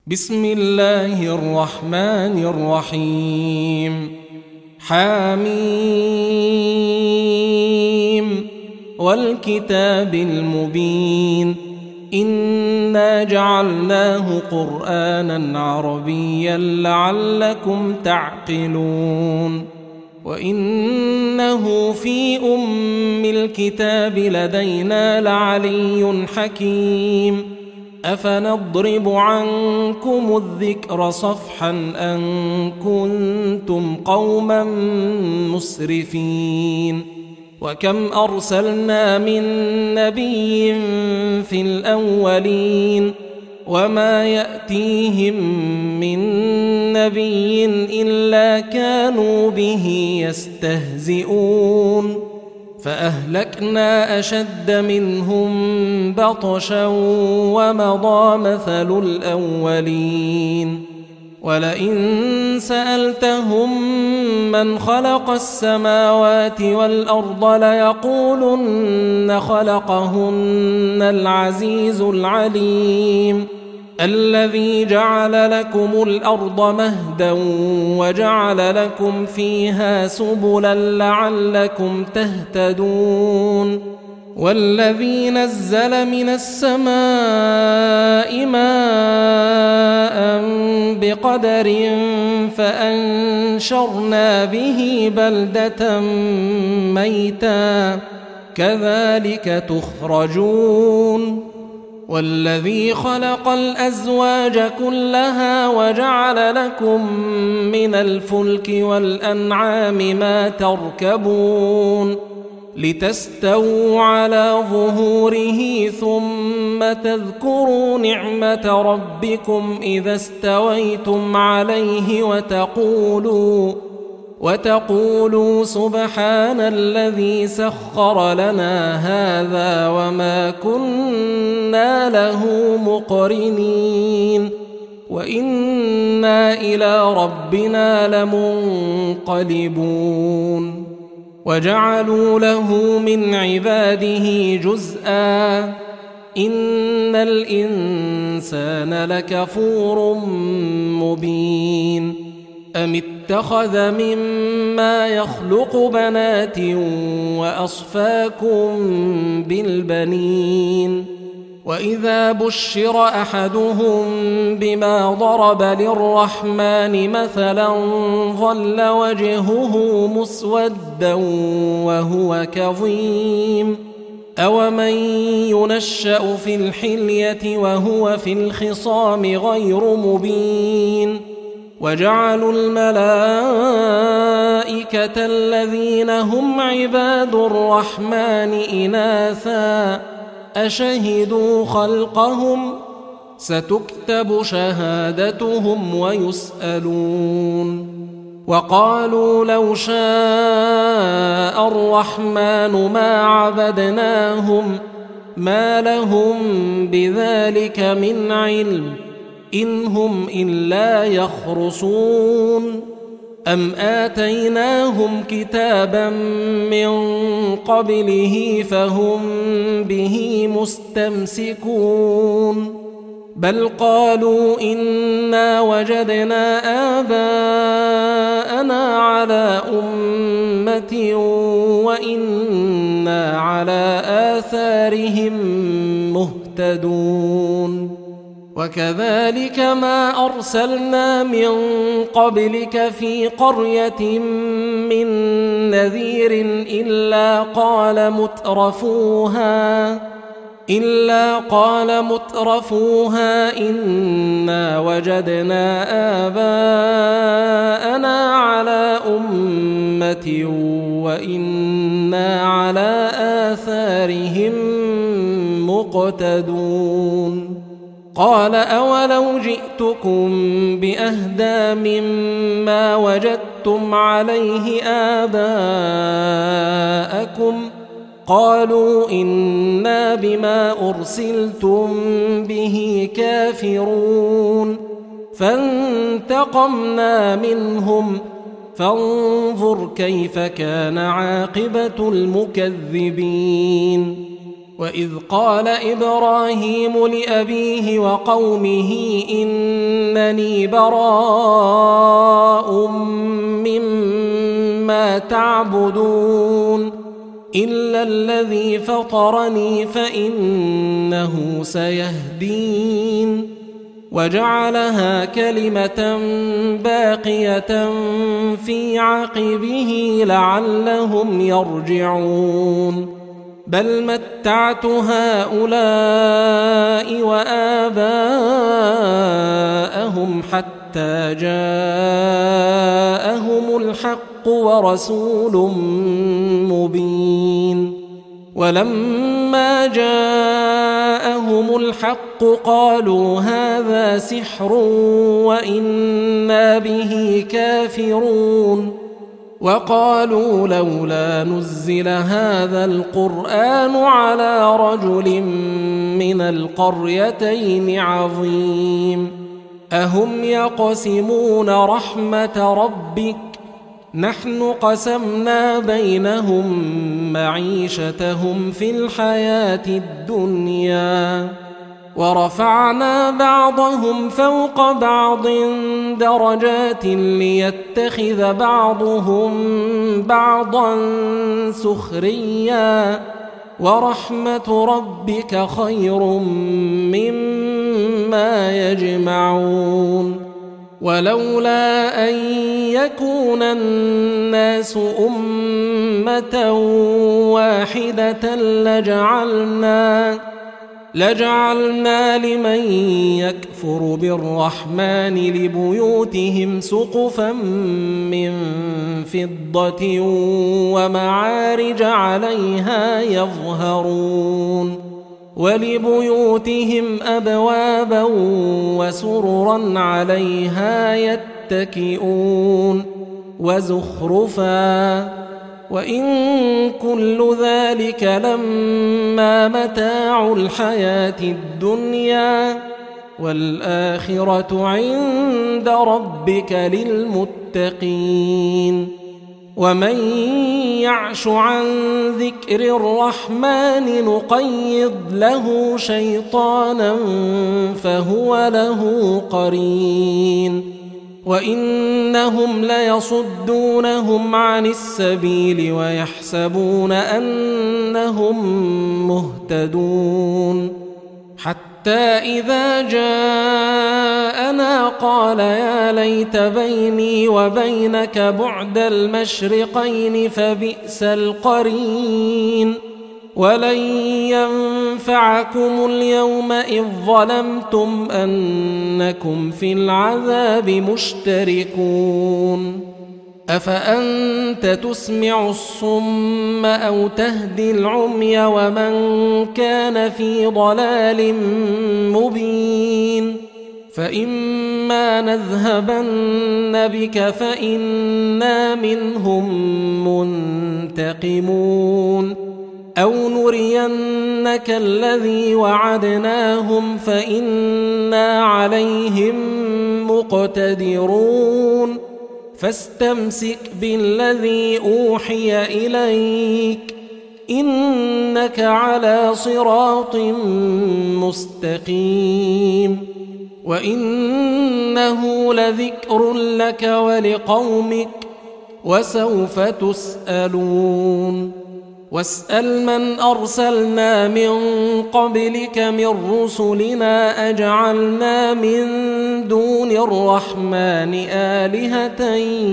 بسم الله الرحمن الرحيم حميم والكتاب المبين إنا جعلناه قرآنا عربيا لعلكم تعقلون وإنه في أم الكتاب لدينا لعلي حكيم أفنضرب عنكم الذكر صفحا أن كنتم قوما مسرفين وكم أرسلنا من نبي في الأولين وما يأتيهم من نبي إلا كانوا به يستهزئون فأهلكنا أشد منهم بطشا ومضى مثل الأولين ولئن سألتهم من خلق السماوات والأرض ليقولن خلقهن العزيز العليم الذي جعل لكم الأرض مهدا وجعل لكم فيها سبلا لعلكم تهتدون والذي نزل من السماء ماء بقدر فأنشرنا به بلدة ميتا كذلك تخرجون والذي خلق الأزواج كلها وجعل لكم من الفلك والأنعام ما تركبون لتستووا على ظهوره ثم تذكروا نعمة ربكم إذا استويتم عليه وتقولوا سبحان الذي سخر لنا هذا وما كنا له مقرنين وإنا إلى ربنا لمنقلبون وجعلوا له من عباده جزءا إن الإنسان لكفور مبين أم اتخذ مما يخلق بنات وأصفاكم بالبنين وإذا بشر أحدهم بما ضرب للرحمن مثلا ظل وجهه مسودا وهو كظيم أومن ينشأ في الحلية وهو في الخصام غير مبين وجعلوا الملائكة الذين هم عباد الرحمن إناثا أشهدوا خلقهم ستكتب شهادتهم ويسألون وقالوا لو شاء الرحمن ما عبدناهم ما لهم بذلك من علم إن هم إلا يخرصون أم آتيناهم كتابا من قبله فهم به مستمسكون بل قالوا إنا وجدنا آباءنا على أمة وإنا على آثارهم مهتدون وكذلك ما أرسلنا من قبلك في قرية من نذير إلا قال مترفوها إنا وجدنا آباءنا على أمة وإنا على آثارهم مقتدون قال أولو جئتكم بأهدى مما وجدتم عليه آباءكم قالوا إنا بما أرسلتم به كافرون فانتقمنا منهم فانظر كيف كان عاقبة المكذبين وإذ قال إبراهيم لأبيه وقومه إن إنني براء مما تعبدون إلا الذي فطرني فإنه سيهدين وجعلها كلمة باقية في عقبه لعلهم يرجعون بل متعت هؤلاء وآباءهم حتى جاءهم الحق ورسول مبين ولما جاءهم الحق قالوا هذا سحر وإنا به كافرون وقالوا لولا نزل هذا القرآن على رجل من القريتين عظيم أهم يقسمون رحمة ربك نحن قسمنا بينهم معيشتهم في الحياة الدنيا ورفعنا بعضهم فوق بعض درجات ليتخذ بعضهم بعضا سخريا ورحمة ربك خير مما يجمعون ولولا أن يكون الناس أمة واحدة لجعلنا لمن يكفر بالرحمن لبيوتهم سقفا من فضة ومعارج عليها يظهرون ولبيوتهم أبوابا وسررا عليها يتكئون وزخرفا وإن كل ذلك لما متاع الحياة الدنيا والآخرة عند ربك للمتقين ومن يعش عن ذكر الرحمن نقيض له شيطانا فهو له قرين وإنهم ليصدونهم عن السبيل ويحسبون أنهم مهتدون حتى إذا جاءنا قال يا ليت بيني وبينك بعد المشرقين فبئس القرين ولن ينفعكم اليوم إذ ظلمتم أنكم في العذاب مشتركون أفأنت تسمع الصم أو تهدي العمي ومن كان في ضلال مبين فإما نذهبن بك فإنا منهم منتقمون أو نرينك الذي وعدناهم فإنا عليهم مقتدرون فاستمسك بالذي أوحي إليك إنك على صراط مستقيم وإنه لذكر لك ولقومك وسوف تسألون واسأل من أرسلنا من قبلك من رسلنا أجعلنا من دون الرحمن آلهة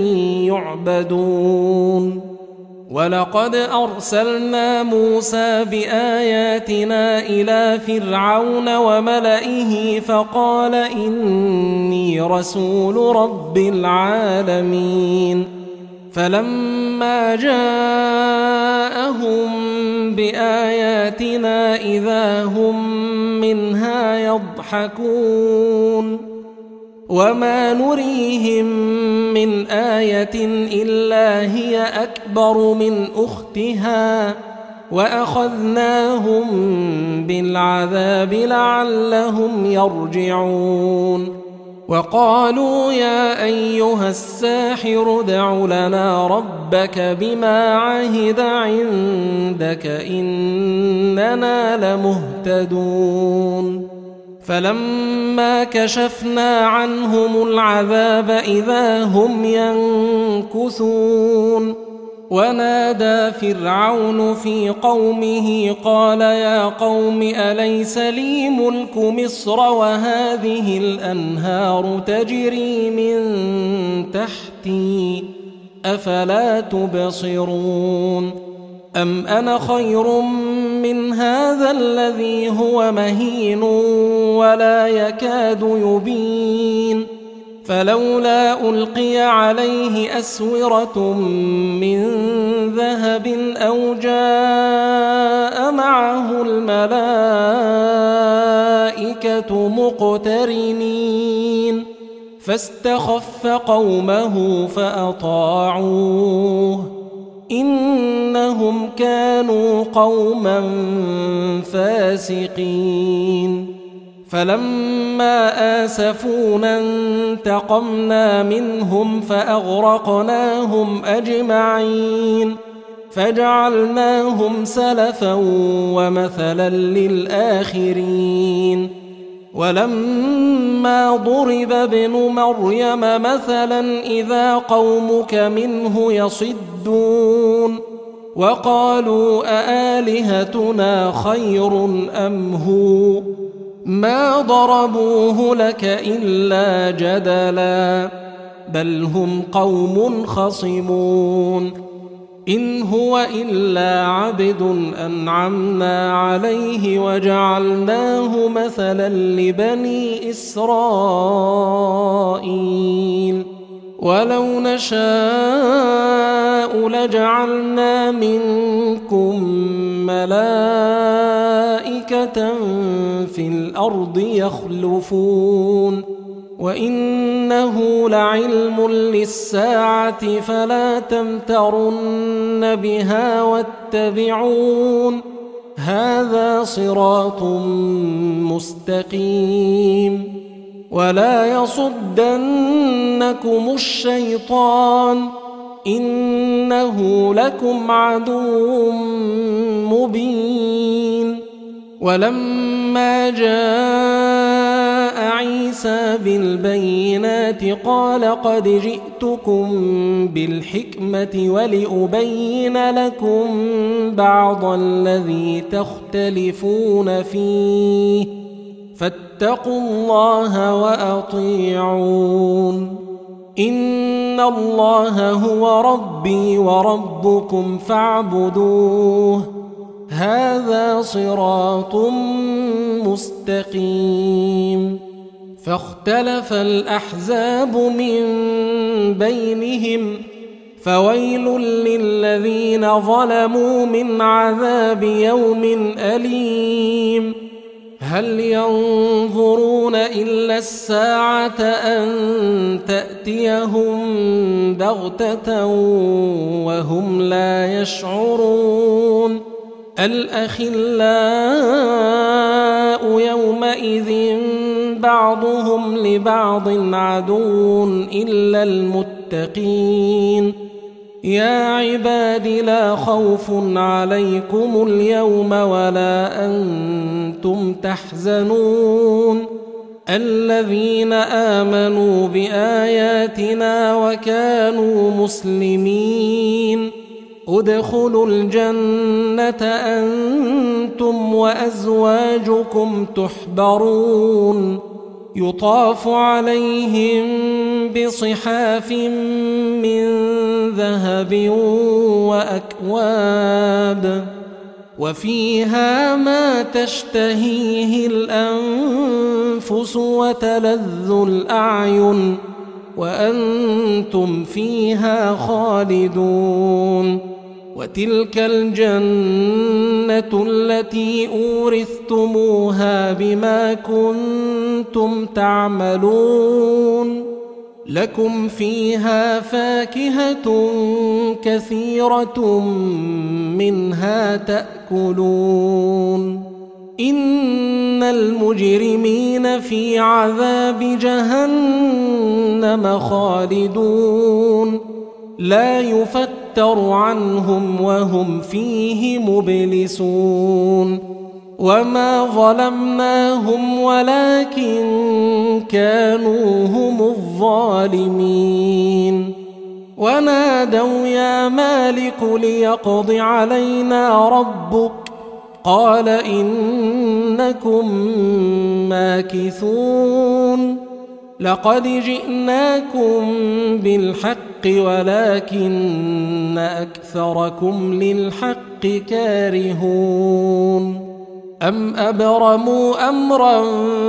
يعبدون ولقد أرسلنا موسى بآياتنا إلى فرعون وملئه فقال إني رسول رب العالمين فلما جاءهم بآياتنا إذا هم منها يضحكون وما نريهم من آية إلا هي أكبر من أختها وأخذناهم بالعذاب لعلهم يرجعون وقالوا يا أيها الساحر ادع لنا ربك بما عهد عندك إننا لمهتدون فلما كشفنا عنهم العذاب إذا هم ينكثون ونادى فرعون في قومه قال يا قوم أليس لي ملك مصر وهذه الأنهار تجري من تحتي أفلا تبصرون أم أنا خير من هذا الذي هو مهين ولا يكاد يبين فلولا ألقي عليه أسورة من ذهب أو جاء معه الملائكة مقترنين فاستخف قومه فأطاعوه إنهم كانوا قوما فاسقين فلما آسفونا انتقمنا منهم فأغرقناهم أجمعين فجعلناهم سلفا ومثلا للآخرين ولما ضرب ابن مريم مثلا إذا قومك منه يصدون وقالوا أآلهتنا خير أم هو ما ضربوه لك إلا جدلا بل هم قوم خصمون إن هو إلا عبد أنعمنا عليه وجعلناه مثلا لبني إسرائيل ولو نشاء لجعلنا منكم ملائكة في الأرض يخلفون وإنه لعلم للساعة فلا تمترن بها واتبعون هذا صراط مستقيم ولا يصدنكم الشيطان إنه لكم عدو مبين ولما جاء عيسى بالبينات قال قد جئتكم بالحكمة ولأبين لكم بعض الذي تختلفون فيه فاتقوا الله وأطيعون إن الله هو ربي وربكم فاعبدوه هذا صراط مستقيم فاختلف الأحزاب من بينهم فويل للذين ظلموا من عذاب يوم أليم هل ينظرون إلا الساعة أن تأتيهم بغتة وهم لا يشعرون الأخلاء يومئذ بعضهم لبعض عدو إلا المتقين يا عباد لا خوف عليكم اليوم ولا أنتم تحزنون الذين آمنوا بآياتنا وكانوا مسلمين ادخلوا الجنة أنتم وأزواجكم تحبرون يطاف عليهم بصحاف من ذهب وأكواب وفيها ما تشتهيه الأنفس وتلذ الأعين وأنتم فيها خالدون وتلك الجنة التي أورثتموها بما كنتم تعملون لكم فيها فاكهة كثيرة منها تأكلون إن المجرمين في عذاب جهنم خالدون لا يفتر عنهم وهم فيه مبلسون وما ظلمناهم ولكن كانوا هم الظالمين ونادوا يا مالك ليقض علينا ربك قال إنكم ماكثون لقد جئناكم بالحق ولكن أكثركم للحق كارهون أم أبرموا أمرا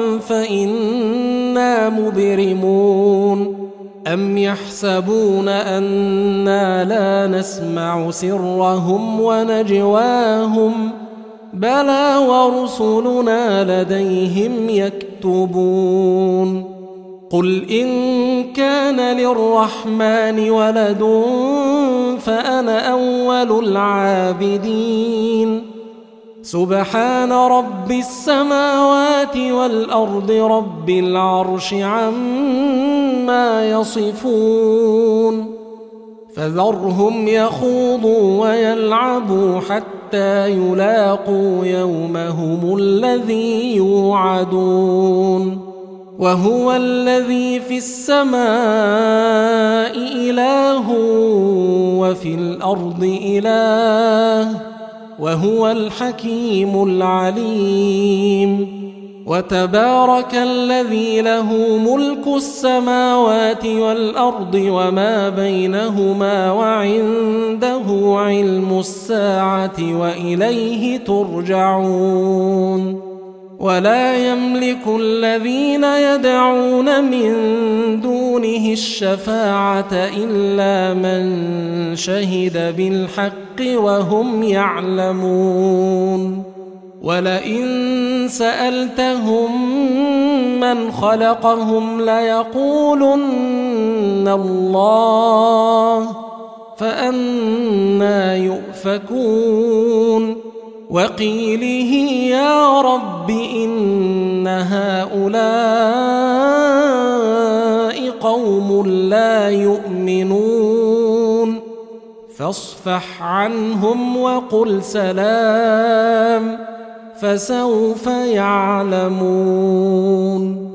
فإنا مبرمون أم يحسبون أنا لا نسمع سرهم ونجواهم بلى ورسلنا لديهم يكتبون قل إن كان للرحمن ولد فأنا أول العابدين سبحان رب السماوات والأرض رب العرش عما يصفون فذرهم يخوضوا ويلعبوا حتى يلاقوا يومهم الذي يوعدون وهو الذي في السماء إله وفي الأرض إله وهو الحكيم العليم وتبارك الذي له ملك السماوات والأرض وما بينهما وعنده علم الساعة وإليه ترجعون ولا يملك الذين يدعون من دونه الشفاعة إلا من شهد بالحق وهم يعلمون ولئن سألتهم من خلقهم ليقولن الله فأنى يؤفكون وقيله يا رب إن هؤلاء قوم لا يؤمنون فاصفح عنهم وقل سلام فسوف يعلمون